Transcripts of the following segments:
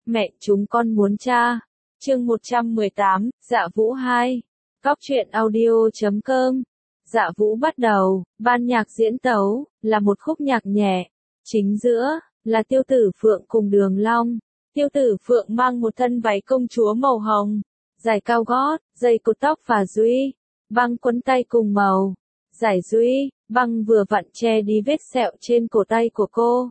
Mẹ chúng con muốn cha. Chương 118, Dạ Vũ 2. Cóc truyện audio.com. Dạ Vũ bắt đầu, ban nhạc diễn tấu, là một khúc nhạc nhẹ. Chính giữa, là Tiêu Tử Phượng cùng Đường Long. Tiêu Tử Phượng mang một thân váy công chúa màu hồng, dài cao gót, dây cột tóc và duy, băng quấn tay cùng màu. Giải duy, băng vừa vặn che đi vết sẹo trên cổ tay của cô.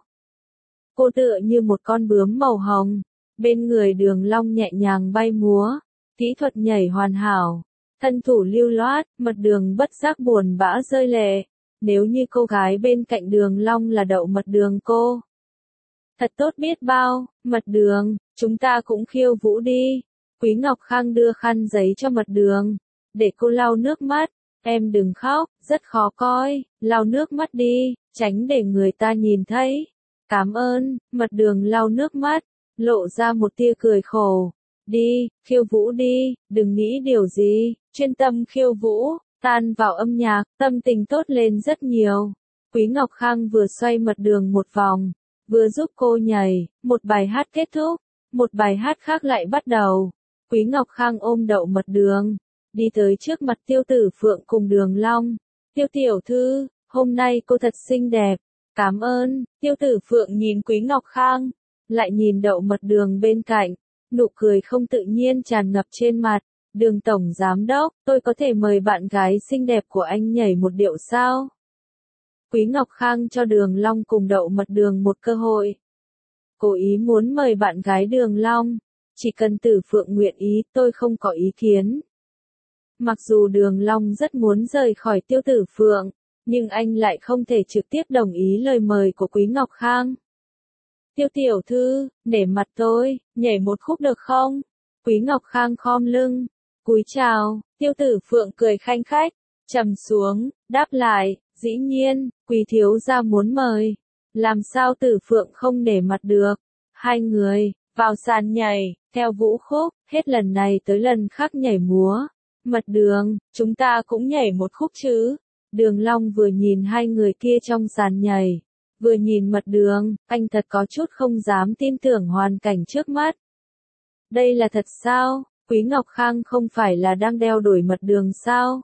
Cô tựa như một con bướm màu hồng, bên người Đường Long nhẹ nhàng bay múa, kỹ thuật nhảy hoàn hảo, thân thủ lưu loát, Mật Đường bất giác buồn bã rơi lệ. Nếu như cô gái bên cạnh Đường Long là Đậu Mật Đường cô, thật tốt biết bao. Mật Đường, chúng ta cũng khiêu vũ đi. Quý Ngọc Khang đưa khăn giấy cho Mật Đường, để cô lau nước mắt. Em đừng khóc, rất khó coi, lau nước mắt đi, tránh để người ta nhìn thấy. Cảm ơn. Mật Đường lau nước mắt, lộ ra một tia cười khổ. Đi, khiêu vũ đi, đừng nghĩ điều gì, chuyên tâm khiêu vũ, tan vào âm nhạc, tâm tình tốt lên rất nhiều. Quý Ngọc Khang vừa xoay Mật Đường một vòng, vừa giúp cô nhảy. Một bài hát kết thúc, một bài hát khác lại bắt đầu. Quý Ngọc Khang ôm Đậu Mật Đường, đi tới trước mặt Tiêu Tử Phượng cùng Đường Long. Tiêu tiểu thư, hôm nay cô thật xinh đẹp. Cảm ơn. Tiêu Tử Phượng nhìn Quý Ngọc Khang, lại nhìn Đậu Mật Đường bên cạnh, nụ cười không tự nhiên tràn ngập trên mặt. Đường tổng giám đốc, tôi có thể mời bạn gái xinh đẹp của anh nhảy một điệu sao? Quý Ngọc Khang cho Đường Long cùng Đậu Mật Đường một cơ hội. Cố ý muốn mời bạn gái Đường Long, chỉ cần Tử Phượng nguyện ý, tôi không có ý kiến. Mặc dù Đường Long rất muốn rời khỏi Tiêu Tử Phượng, nhưng anh lại không thể trực tiếp đồng ý lời mời của Quý Ngọc Khang. Tiêu tiểu thư, nể mặt tôi, nhảy một khúc được không? Quý Ngọc Khang khom lưng, cúi chào. Tiêu Tử Phượng cười khanh khách, trầm xuống, đáp lại, dĩ nhiên, Quý thiếu gia muốn mời. Làm sao Tử Phượng không nể mặt được? Hai người, vào sàn nhảy, theo vũ khúc, hết lần này tới lần khác nhảy múa. Mật Đường, chúng ta cũng nhảy một khúc chứ? Đường Long vừa nhìn hai người kia trong sàn nhảy, vừa nhìn Mật Đường, anh thật có chút không dám tin tưởng hoàn cảnh trước mắt. Đây là thật sao? Quý Ngọc Khang không phải là đang đeo đuổi Mật Đường sao?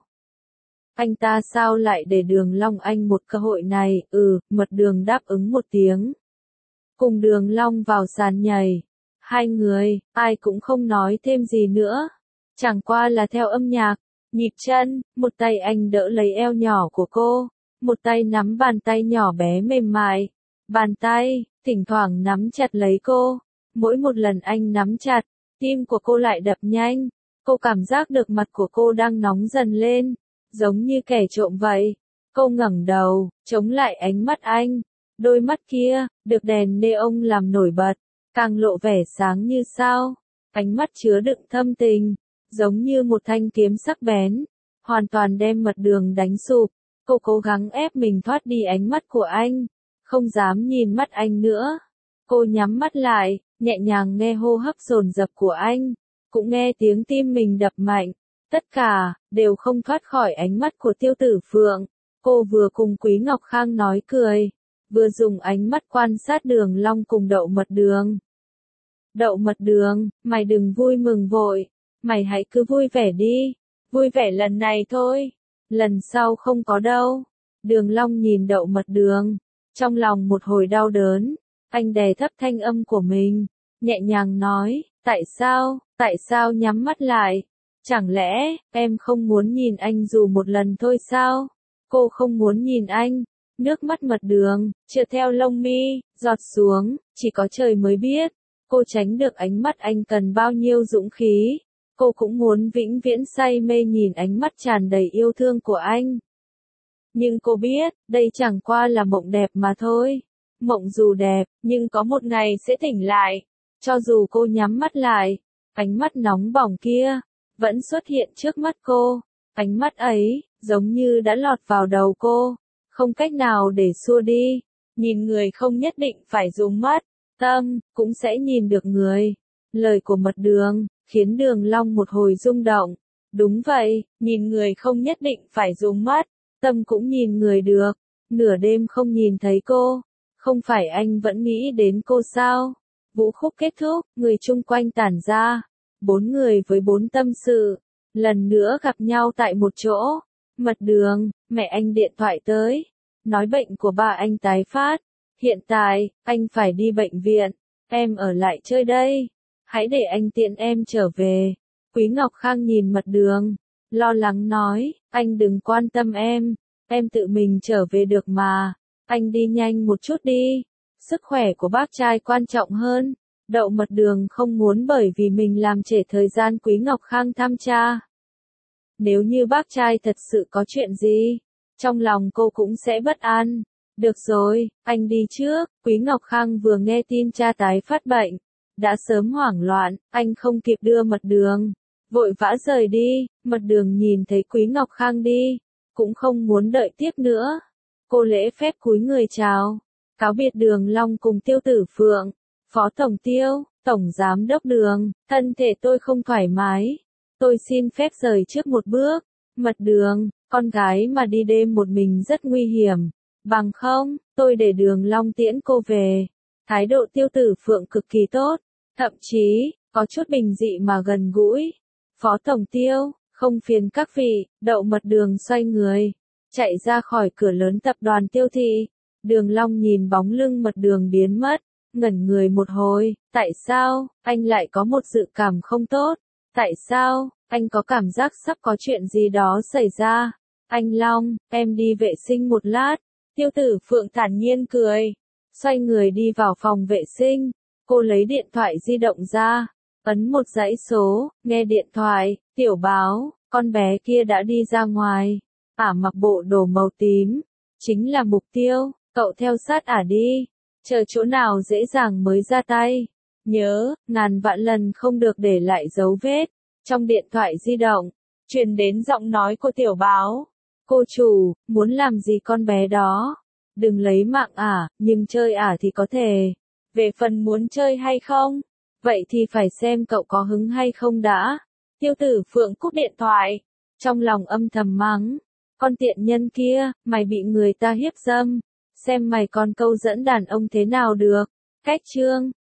Anh ta sao lại để Đường Long anh một cơ hội này? Mật Đường đáp ứng một tiếng, cùng Đường Long vào sàn nhảy. Hai người, ai cũng không nói thêm gì nữa, chẳng qua là theo âm nhạc, nhịp chân, một tay anh đỡ lấy eo nhỏ của cô, một tay nắm bàn tay nhỏ bé mềm mại. Bàn tay, thỉnh thoảng nắm chặt lấy cô. Mỗi một lần anh nắm chặt, tim của cô lại đập nhanh. Cô cảm giác được mặt của cô đang nóng dần lên, giống như kẻ trộm vậy. Cô ngẩng đầu, chống lại ánh mắt anh. Đôi mắt kia, được đèn neon làm nổi bật, càng lộ vẻ sáng như sao. Ánh mắt chứa đựng thâm tình, giống như một thanh kiếm sắc bén, hoàn toàn đem Mật Đường đánh sụp. Cô cố gắng ép mình thoát đi ánh mắt của anh, không dám nhìn mắt anh nữa. Cô nhắm mắt lại, nhẹ nhàng nghe hô hấp dồn dập của anh, cũng nghe tiếng tim mình đập mạnh. Tất cả, đều không thoát khỏi ánh mắt của Tiêu Tử Phượng. Cô vừa cùng Quý Ngọc Khang nói cười, vừa dùng ánh mắt quan sát Đường Long cùng Đậu Mật Đường. Đậu Mật Đường, mày đừng vui mừng vội, mày hãy cứ vui vẻ đi, vui vẻ lần này thôi, lần sau không có đâu. Đường Long nhìn Đậu Mật Đường, trong lòng một hồi đau đớn, anh đè thấp thanh âm của mình, nhẹ nhàng nói, tại sao nhắm mắt lại? Chẳng lẽ, em không muốn nhìn anh dù một lần thôi sao? Cô không muốn nhìn anh. Nước mắt Mật Đường, trượt theo lông mi, giọt xuống, chỉ có trời mới biết. Cô tránh được ánh mắt anh cần bao nhiêu dũng khí. Cô cũng muốn vĩnh viễn say mê nhìn ánh mắt tràn đầy yêu thương của anh. Nhưng cô biết, đây chẳng qua là mộng đẹp mà thôi. Mộng dù đẹp, nhưng có một ngày sẽ tỉnh lại. Cho dù cô nhắm mắt lại, ánh mắt nóng bỏng kia vẫn xuất hiện trước mắt cô. Ánh mắt ấy, giống như đã lọt vào đầu cô, không cách nào để xua đi. Nhìn người không nhất định phải dùng mắt, tâm, cũng sẽ nhìn được người. Lời của Mật Đường, khiến Đường Long một hồi rung động. Đúng vậy, nhìn người không nhất định phải dùng mắt, tâm cũng nhìn người được. Nửa đêm không nhìn thấy cô, không phải anh vẫn nghĩ đến cô sao? Vũ khúc kết thúc, người chung quanh tản ra. 4 người với 4 tâm sự. Lần nữa gặp nhau tại một chỗ. Mật Đường, mẹ anh điện thoại tới. Nói bệnh của ba anh tái phát. Hiện tại, anh phải đi bệnh viện. Em ở lại chơi đây. Hãy để anh tiện em trở về. Quý Ngọc Khang nhìn Mật Đường. Lo lắng nói, anh đừng quan tâm em tự mình trở về được mà. Anh đi nhanh một chút đi. Sức khỏe của bác trai quan trọng hơn. Đậu Mật Đường không muốn bởi vì mình làm trễ thời gian Quý Ngọc Khang thăm cha. Nếu như bác trai thật sự có chuyện gì, trong lòng cô cũng sẽ bất an. Được rồi, anh đi trước. Quý Ngọc Khang vừa nghe tin cha tái phát bệnh, đã sớm hoảng loạn, anh không kịp đưa Mật Đường. Vội vã rời đi, Mật Đường nhìn thấy Quý Ngọc Khang đi, cũng không muốn đợi tiếp nữa. Cô lễ phép cúi người chào, cáo biệt Đường Long cùng Tiêu Tử Phượng. Phó Tổng Tiêu, Tổng Giám đốc Đường, thân thể tôi không thoải mái. Tôi xin phép rời trước một bước. Mật Đường, con gái mà đi đêm một mình rất nguy hiểm. Bằng không, tôi để Đường Long tiễn cô về. Thái độ Tiêu Tử Phượng cực kỳ tốt, thậm chí, có chút bình dị mà gần gũi. Phó Tổng Tiêu, không phiền các vị. Đậu Mật Đường xoay người, chạy ra khỏi cửa lớn tập đoàn Tiêu Thị. Đường Long nhìn bóng lưng Mật Đường biến mất, ngẩn người một hồi. Tại sao, anh lại có một dự cảm không tốt? Tại sao, anh có cảm giác sắp có chuyện gì đó xảy ra? Anh Long, em đi vệ sinh một lát. Tiêu Tử Phượng thản nhiên cười, xoay người đi vào phòng vệ sinh. Cô lấy điện thoại di động ra, ấn một dãy số, nghe điện thoại. Tiểu Báo, con bé kia đã đi ra ngoài. Ả mặc bộ đồ màu tím, chính là mục tiêu. Cậu theo sát Ả đi, chờ chỗ nào dễ dàng mới ra tay. Nhớ, ngàn vạn lần không được để lại dấu vết. Trong điện thoại di động, truyền đến giọng nói của Tiểu Báo. Cô chủ, muốn làm gì con bé đó? Đừng lấy mạng Ả, nhưng chơi Ả thì có thể. Về phần muốn chơi hay không? Vậy thì phải xem cậu có hứng hay không đã. Tiêu Tử Phượng cúp điện thoại, trong lòng âm thầm mắng. Con tiện nhân kia, mày bị người ta hiếp dâm. Xem mày còn câu dẫn đàn ông thế nào được. Cách chương